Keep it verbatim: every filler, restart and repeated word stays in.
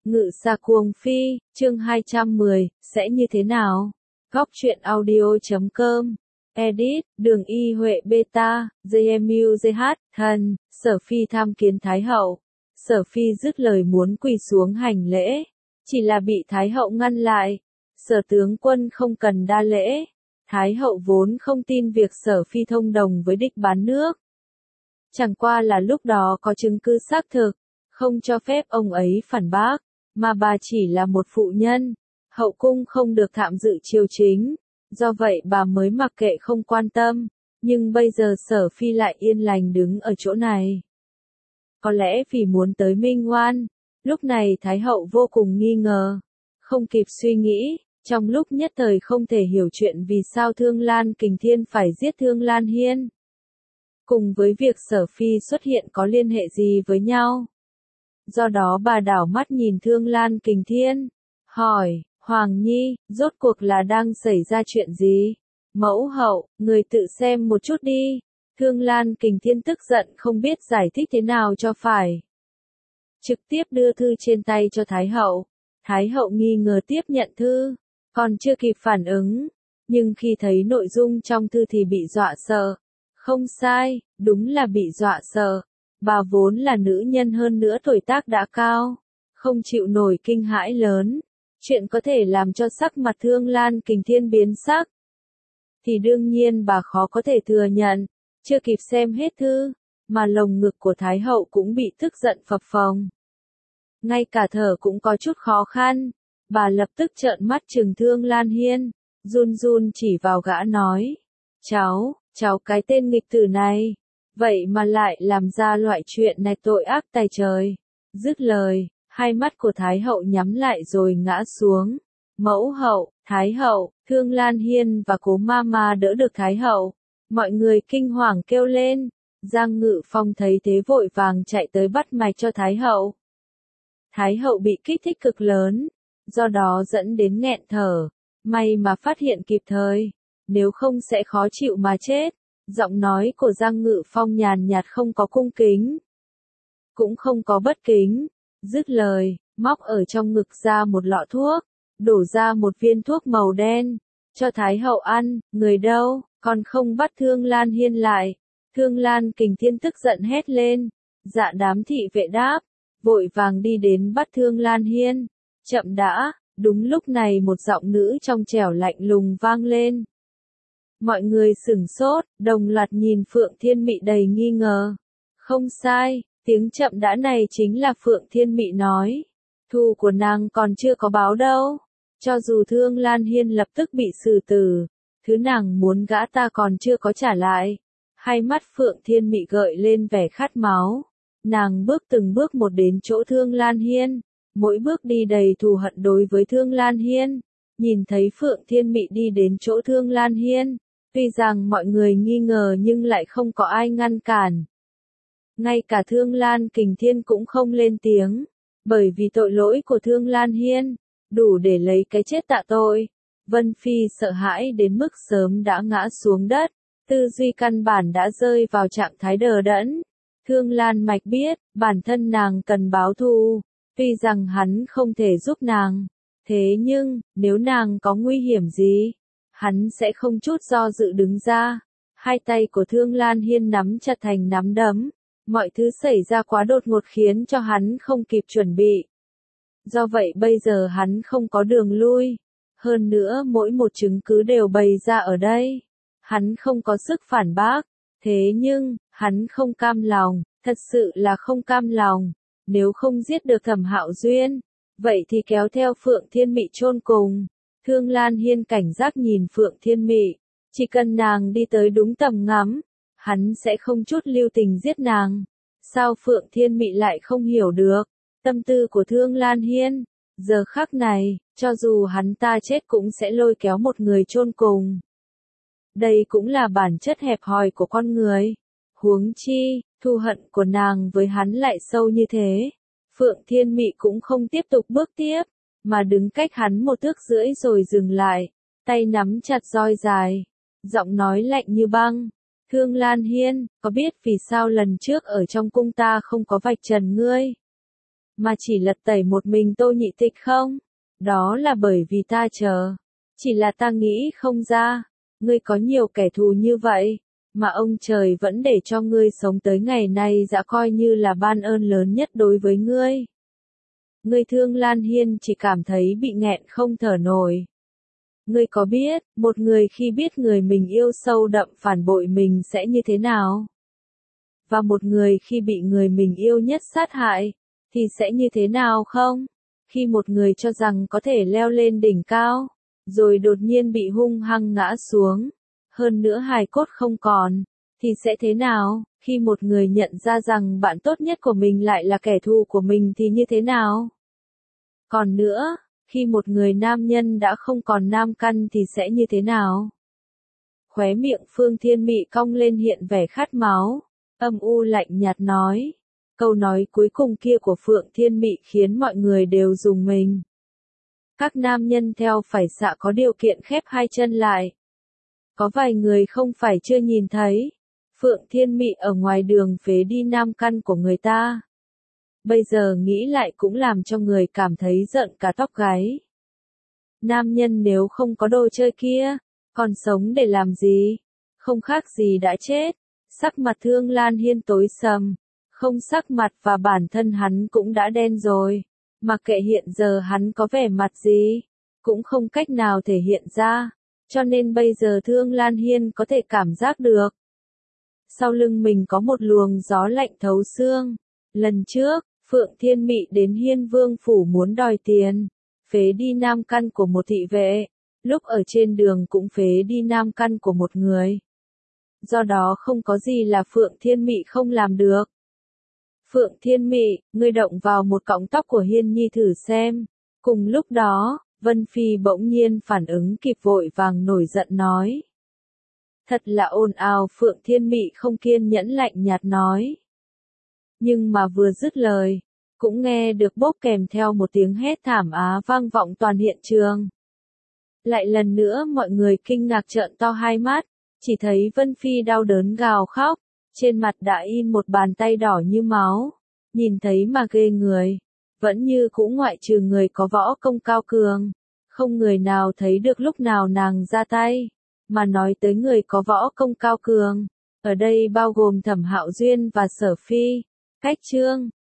Ngự xa cuồng phi, chương hai trăm mười, sẽ như thế nào? Góc truyện audio chấm com, edit, đường y Huệ beta, gi em u giê hát, thần, Sở Phi tham kiến Thái Hậu. Sở Phi dứt lời muốn quỳ xuống hành lễ, chỉ là bị Thái Hậu ngăn lại. Sở tướng quân không cần đa lễ. Thái Hậu vốn không tin việc Sở Phi thông đồng với địch bán nước. Chẳng qua là lúc đó có chứng cứ xác thực, không cho phép ông ấy phản bác, mà bà chỉ là một phụ nhân, hậu cung không được tham dự triều chính, do vậy bà mới mặc kệ không quan tâm, nhưng bây giờ Sở Phi lại yên lành đứng ở chỗ này. Có lẽ vì muốn tới minh oan, lúc này Thái Hậu vô cùng nghi ngờ, không kịp suy nghĩ, trong lúc nhất thời không thể hiểu chuyện vì sao Thương Lan Kình Thiên phải giết Thương Lan Hiên. Cùng với việc Sở Phi xuất hiện có liên hệ gì với nhau. Do đó bà đảo mắt nhìn Thương Lan Kình Thiên, hỏi, Hoàng Nhi, rốt cuộc là đang xảy ra chuyện gì? Mẫu hậu, người tự xem một chút đi. Thương Lan Kình Thiên tức giận không biết giải thích thế nào cho phải. Trực tiếp đưa thư trên tay cho Thái Hậu. Thái Hậu nghi ngờ tiếp nhận thư, còn chưa kịp phản ứng, nhưng khi thấy nội dung trong thư thì bị dọa sợ. Không sai, đúng là bị dọa sợ. Bà vốn là nữ nhân hơn nữa tuổi tác đã cao, không chịu nổi kinh hãi lớn. Chuyện có thể làm cho sắc mặt Thương Lan Kình Thiên biến sắc. Thì đương nhiên bà khó có thể thừa nhận, chưa kịp xem hết thư, mà lồng ngực của Thái Hậu cũng bị tức giận phập phồng. Ngay cả thở cũng có chút khó khăn, bà lập tức trợn mắt trừng Thương Lan Hiên, run run chỉ vào gã nói, cháu, cháu cái tên nghịch tử này, vậy mà lại làm ra loại chuyện này tội ác tày trời. Dứt lời, hai mắt của Thái Hậu nhắm lại rồi ngã xuống. Mẫu hậu, Thái Hậu, Thương Lan Hiên và Cố Mama đỡ được Thái Hậu. Mọi người kinh hoàng kêu lên. Giang Ngự Phong thấy thế vội vàng chạy tới bắt mạch cho Thái Hậu. Thái Hậu bị kích thích cực lớn, do đó dẫn đến nghẹn thở. May mà phát hiện kịp thời, nếu không sẽ khó chịu mà chết. Giọng nói của Giang Ngự Phong nhàn nhạt không có cung kính, cũng không có bất kính. Dứt lời, móc ở trong ngực ra một lọ thuốc, đổ ra một viên thuốc màu đen, cho Thái Hậu ăn. Người đâu, còn không bắt Thương Lan Hiên lại. Thương Lan Kình Thiên tức giận hét lên. Dạ đám thị vệ đáp, vội vàng đi đến bắt Thương Lan Hiên. Chậm đã, đúng lúc này một giọng nữ trong trẻo lạnh lùng vang lên. Mọi người sửng sốt, đồng loạt nhìn Phượng Thiên Mị đầy nghi ngờ. Không sai, tiếng chậm đã này chính là Phượng Thiên Mị nói. Thù của nàng còn chưa có báo đâu. Cho dù Thương Lan Hiên lập tức bị xử tử, thứ nàng muốn gã ta còn chưa có trả lại. Hai mắt Phượng Thiên Mị gợi lên vẻ khát máu. Nàng bước từng bước một đến chỗ Thương Lan Hiên, mỗi bước đi đầy thù hận đối với Thương Lan Hiên. Nhìn thấy Phượng Thiên Mị đi đến chỗ Thương Lan Hiên, tuy rằng mọi người nghi ngờ nhưng lại không có ai ngăn cản. Ngay cả Thương Lan Kình Thiên cũng không lên tiếng, bởi vì tội lỗi của Thương Lan Hiên, đủ để lấy cái chết tạ tội. Vân Phi sợ hãi đến mức sớm đã ngã xuống đất, tư duy căn bản đã rơi vào trạng thái đờ đẫn. Thương Lan Mạch biết, bản thân nàng cần báo thù, tuy rằng hắn không thể giúp nàng. Thế nhưng, nếu nàng có nguy hiểm gì, hắn sẽ không chút do dự đứng ra. Hai tay của Thương Lan Hiên nắm chặt thành nắm đấm. Mọi thứ xảy ra quá đột ngột khiến cho hắn không kịp chuẩn bị. Do vậy bây giờ hắn không có đường lui. Hơn nữa mỗi một chứng cứ đều bày ra ở đây. Hắn không có sức phản bác. Thế nhưng, hắn không cam lòng, thật sự là không cam lòng. Nếu không giết được Thẩm Hạo Duyên, vậy thì kéo theo Phượng Thiên Mị chôn cùng. Thương Lan Hiên cảnh giác nhìn Phượng Thiên Mị. Chỉ cần nàng đi tới đúng tầm ngắm, hắn sẽ không chút lưu tình giết nàng. Sao Phượng Thiên Mị lại không hiểu được tâm tư của Thương Lan Hiên? Giờ khắc này, cho dù hắn ta chết cũng sẽ lôi kéo một người chôn cùng. Đây cũng là bản chất hẹp hòi của con người. Huống chi, thù hận của nàng với hắn lại sâu như thế. Phượng Thiên Mị cũng không tiếp tục bước tiếp, mà đứng cách hắn một thước rưỡi rồi dừng lại, tay nắm chặt roi dài, giọng nói lạnh như băng. Thương Lan Hiên, có biết vì sao lần trước ở trong cung ta không có vạch trần ngươi? mà chỉ lật tẩy một mình Tô Nhị Tịch không? Đó là bởi vì ta chờ. Chỉ là ta nghĩ không ra, ngươi có nhiều kẻ thù như vậy, mà ông trời vẫn để cho ngươi sống tới ngày này đã coi như là ban ơn lớn nhất đối với ngươi. Ngươi thương Lan Hiên chỉ cảm thấy bị nghẹn không thở nổi. Ngươi có biết, một người khi biết người mình yêu sâu đậm phản bội mình sẽ như thế nào? Và một người khi bị người mình yêu nhất sát hại, thì sẽ như thế nào không? Khi một người cho rằng có thể leo lên đỉnh cao, rồi đột nhiên bị hung hăng ngã xuống, hơn nữa hài cốt không còn, thì sẽ thế nào? Khi một người nhận ra rằng bạn tốt nhất của mình lại là kẻ thù của mình thì như thế nào? Còn nữa, khi một người nam nhân đã không còn nam căn thì sẽ như thế nào? Khóe miệng Phương Thiên Mị cong lên hiện vẻ khát máu, âm u lạnh nhạt nói. Câu nói cuối cùng kia của Phượng Thiên Mị khiến mọi người đều rùng mình. Các nam nhân theo phải xạ có điều kiện khép hai chân lại. Có vài người không phải chưa nhìn thấy. Phượng Thiên Mị ở ngoài đường phế đi nam căn của người ta. Bây giờ nghĩ lại cũng làm cho người cảm thấy giận cả tóc gáy. Nam nhân nếu không có đồ chơi kia, còn sống để làm gì? Không khác gì đã chết. Sắc mặt Thương Lan Hiên tối sầm. Không sắc mặt và bản thân hắn cũng đã đen rồi. Mặc kệ hiện giờ hắn có vẻ mặt gì, cũng không cách nào thể hiện ra. Cho nên bây giờ Thương Lan Hiên có thể cảm giác được. Sau lưng mình có một luồng gió lạnh thấu xương. Lần trước, Phượng Thiên Mị đến Hiên Vương Phủ muốn đòi tiền. Phế đi nam căn của một thị vệ. Lúc ở trên đường cũng phế đi nam căn của một người. Do đó không có gì là Phượng Thiên Mị không làm được. Phượng Thiên Mị, ngươi động vào một cọng tóc của Hiên Nhi thử xem. Cùng lúc đó, Vân Phi bỗng nhiên phản ứng kịp vội vàng nổi giận nói. Thật là ồn ào, Phượng Thiên Mị không kiên nhẫn lạnh nhạt nói. Nhưng mà vừa dứt lời, cũng nghe được bốp kèm theo một tiếng hét thảm á vang vọng toàn hiện trường. Lại lần nữa mọi người kinh ngạc trợn to hai mắt, chỉ thấy Vân Phi đau đớn gào khóc. Trên mặt đã in một bàn tay đỏ như máu, nhìn thấy mà ghê người, vẫn như cũ ngoại trừ người có võ công cao cường, không người nào thấy được lúc nào nàng ra tay, mà nói tới người có võ công cao cường, ở đây bao gồm Thẩm Hạo Duyên và Sở Phi. Cách chương